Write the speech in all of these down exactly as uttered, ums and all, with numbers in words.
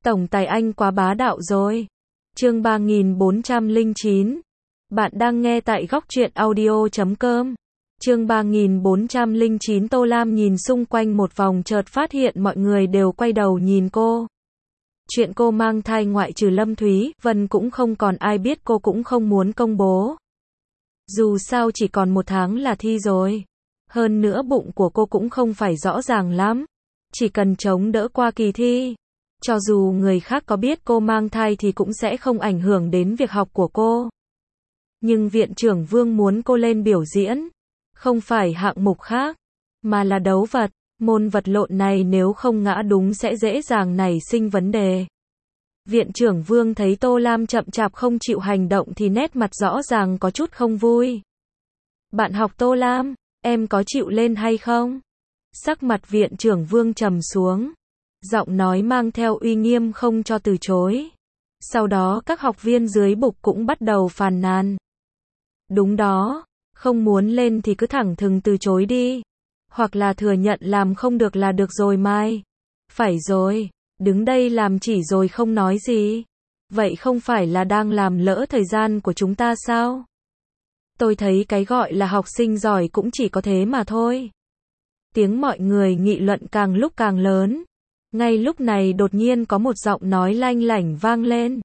Tổng tài anh quá bá đạo rồi. Chương ba nghìn bốn trăm lẻ chín. Bạn đang nghe tại góc truyện audio chấm com. Chương ba nghìn bốn trăm lẻ chín. Tô Lam nhìn xung quanh một vòng chợt phát hiện mọi người đều quay đầu nhìn cô. Chuyện cô mang thai ngoại trừ Lâm Thúy Vân cũng không còn ai biết, cô cũng không muốn công bố. Dù sao chỉ còn một tháng là thi rồi. Hơn nữa bụng của cô cũng không phải rõ ràng lắm. Chỉ cần chống đỡ qua kỳ thi. Cho dù người khác có biết cô mang thai thì cũng sẽ không ảnh hưởng đến việc học của cô. Nhưng viện trưởng Vương muốn cô lên biểu diễn. Không phải hạng mục khác, mà là đấu vật. Môn vật lộn này nếu không ngã đúng sẽ dễ dàng nảy sinh vấn đề. Viện trưởng Vương thấy Tô Lam chậm chạp không chịu hành động thì nét mặt rõ ràng có chút không vui. Bạn học Tô Lam, em có chịu lên hay không? Sắc mặt viện trưởng Vương trầm xuống. Giọng nói mang theo uy nghiêm không cho từ chối. Sau đó các học viên dưới bục cũng bắt đầu phàn nàn. Đúng đó, không muốn lên thì cứ thẳng thừng từ chối đi. Hoặc là thừa nhận làm không được là được rồi Mai. Phải rồi, đứng đây làm chỉ rồi không nói gì. Vậy không phải là đang làm lỡ thời gian của chúng ta sao? Tôi thấy cái gọi là học sinh giỏi cũng chỉ có thế mà thôi. Tiếng mọi người nghị luận càng lúc càng lớn. Ngay lúc này đột nhiên có một giọng nói lanh lảnh vang lên.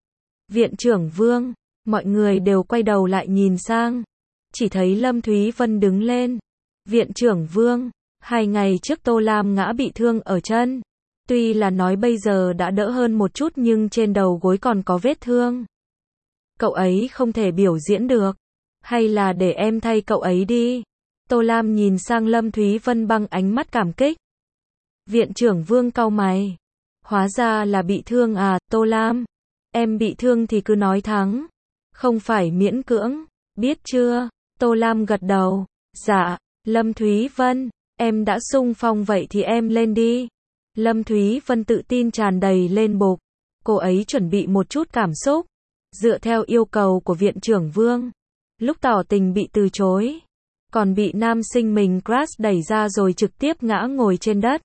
Viện trưởng Vương, mọi người đều quay đầu lại nhìn sang. Chỉ thấy Lâm Thúy Vân đứng lên. Viện trưởng Vương, hai ngày trước Tô Lam ngã bị thương ở chân. Tuy là nói bây giờ đã đỡ hơn một chút nhưng trên đầu gối còn có vết thương. Cậu ấy không thể biểu diễn được. Hay là để em thay cậu ấy đi. Tô Lam nhìn sang Lâm Thúy Vân bằng ánh mắt cảm kích. Viện trưởng Vương cau mày. Hóa ra là bị thương à, Tô Lam. Em bị thương thì cứ nói thẳng. Không phải miễn cưỡng, biết chưa? Tô Lam gật đầu. Dạ, Lâm Thúy Vân, em đã xung phong vậy thì em lên đi. Lâm Thúy Vân tự tin tràn đầy lên bục. Cô ấy chuẩn bị một chút cảm xúc. Dựa theo yêu cầu của viện trưởng Vương. Lúc tỏ tình bị từ chối. Còn bị nam sinh mình crush đẩy ra rồi trực tiếp ngã ngồi trên đất.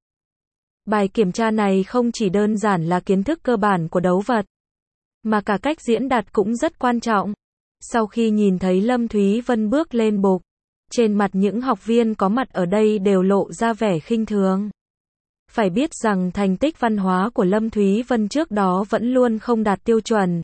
Bài kiểm tra này không chỉ đơn giản là kiến thức cơ bản của đấu vật, mà cả cách diễn đạt cũng rất quan trọng. Sau khi nhìn thấy Lâm Thúy Vân bước lên bục, trên mặt những học viên có mặt ở đây đều lộ ra vẻ khinh thường. Phải biết rằng thành tích văn hóa của Lâm Thúy Vân trước đó vẫn luôn không đạt tiêu chuẩn.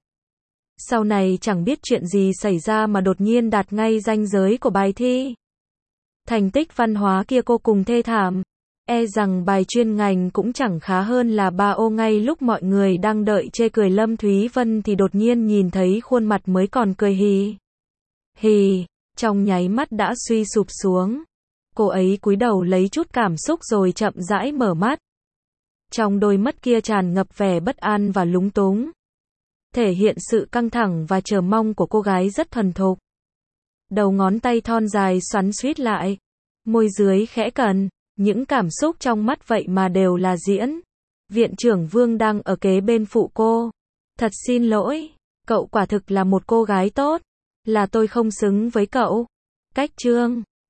Sau này chẳng biết chuyện gì xảy ra mà đột nhiên đạt ngay ranh giới của bài thi. Thành tích văn hóa kia cô cùng thê thảm. E rằng bài chuyên ngành cũng chẳng khá hơn là ba ô. Ngay lúc mọi người đang đợi chê cười Lâm Thúy Vân thì đột nhiên nhìn thấy khuôn mặt mới còn cười hì. Hì, trong nháy mắt đã suy sụp xuống. Cô ấy cúi đầu lấy chút cảm xúc rồi chậm rãi mở mắt. Trong đôi mắt kia tràn ngập vẻ bất an và lúng túng. Thể hiện sự căng thẳng và chờ mong của cô gái rất thuần thục. Đầu ngón tay thon dài xoắn xuýt lại. Môi dưới khẽ cần. Những cảm xúc trong mắt vậy mà đều là diễn. Viện trưởng Vương đang ở kế bên phụ cô. Thật xin lỗi, cậu quả thực là một cô gái tốt. Là tôi không xứng với cậu. Cách chương